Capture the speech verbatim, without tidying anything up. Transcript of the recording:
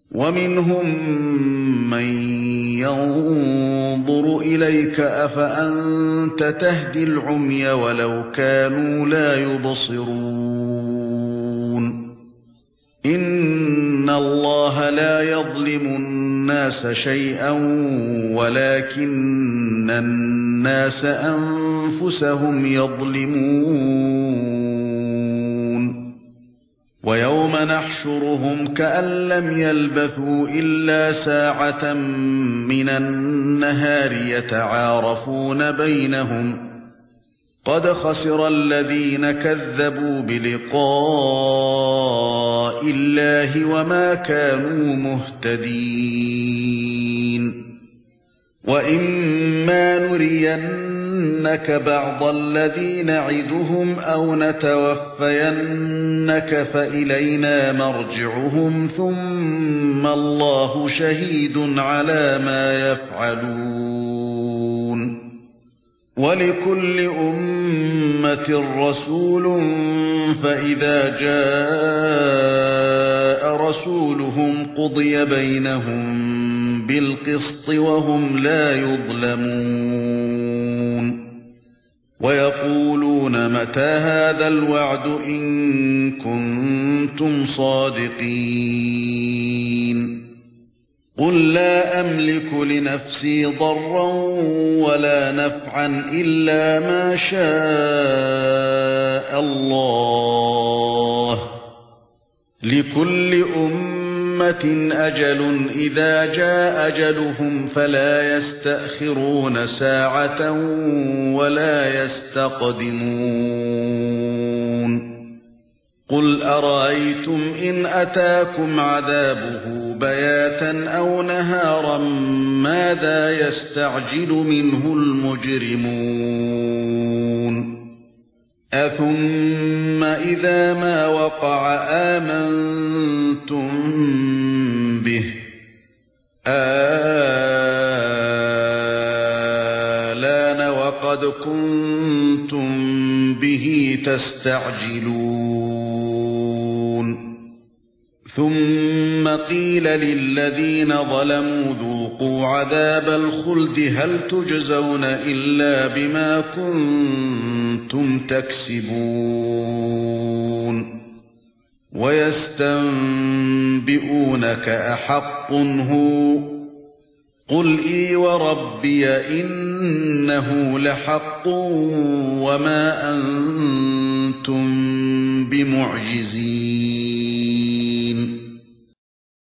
وَمِنْهُمْ مَنْ يَنظُرُ إِلَيْكَ أَفَأَنْتَ تَهْدِي الْعُمْيَ وَلَوْ كَانُوا لَا يُبْصِرُونَ إِنَّ اللَّهَ لَا يَظْلِمُ النَّاسَ شَيْئًا وَلَكِنَّ النَّاسَ أَنفُسَهُمْ يَظْلِمُونَ وَيَوْمَ نَحْشُرُهُمْ كَأَن لَّمْ يَلْبَثُوا إِلَّا سَاعَةً مِنَ النَّهَارِ يَتَعَارَفُونَ بَيْنَهُمْ قَدْ خَسِرَ الَّذِينَ كَذَّبُوا بِلِقَاءِ اللَّهِ وَمَا كَانُوا مُهْتَدِينَ وَإِمَّا نُرِيَنَّكَ بَعْضَ الَّذِي نَعِدُهُمْ أَوْ نَتَوَفَّيَنَّكَ فَإِلَيْنَا مَرْجِعُهُمْ ثُمَّ اللَّهُ شَهِيدٌ عَلَى مَا يَفْعَلُونَ وَلِكُلِّ أُمَّةٍ رَسُولٌ فَإِذَا جَاءَ رَسُولُهُمْ قُضِيَ بَيْنَهُم بِالْقِسْطِ وَهُمْ لَا يُظْلَمُونَ وَيَقُولُونَ مَتَى هَذَا الْوَعْدُ إِن كُنتُمْ صَادِقِينَ قُل لَّا أَمْلِكُ لِنَفْسِي ضَرًّا وَلَا نَفْعًا إِلَّا مَا شَاءَ اللَّهُ لِكُلِّ أُمَّةٍ أَجَلٌ إِذَا جَاءَ أَجَلُهُمْ فَلَا يَسْتَأْخِرُونَ سَاعَةً وَلَا يَسْتَقْدِمُونَ قُلْ أَرَأَيْتُمْ إِنْ أَتَاكُمْ عَذَابُهُ بَيَاتًا أَوْ نَهَارًا مَاذَا يَسْتَعْجِلُ مِنْهُ الْمُجْرِمُونَ أَثُمَّ إِذَا مَا وَقَعَ آمَنْتُمْ بِهِ آلَانَ وَقَدْ كُنْتُمْ بِهِ تَسْتَعْجِلُونَ ثُمَّ قِيلَ لِلَّذِينَ ظَلَمُوا ذُوقُوا عَذَابَ الْخُلْدِ هَلْ تُجْزَوْنَ إِلَّا بِمَا كُنتُمْ تَكْسِبُونَ وَيَسْتَنبِئُونَكَ أَحَقٌّ هُوَ قُلْ إِي وَرَبِّي إِنَّهُ لَحَقٌّ وَمَا أَنتُمْ بِمُعْجِزِينَ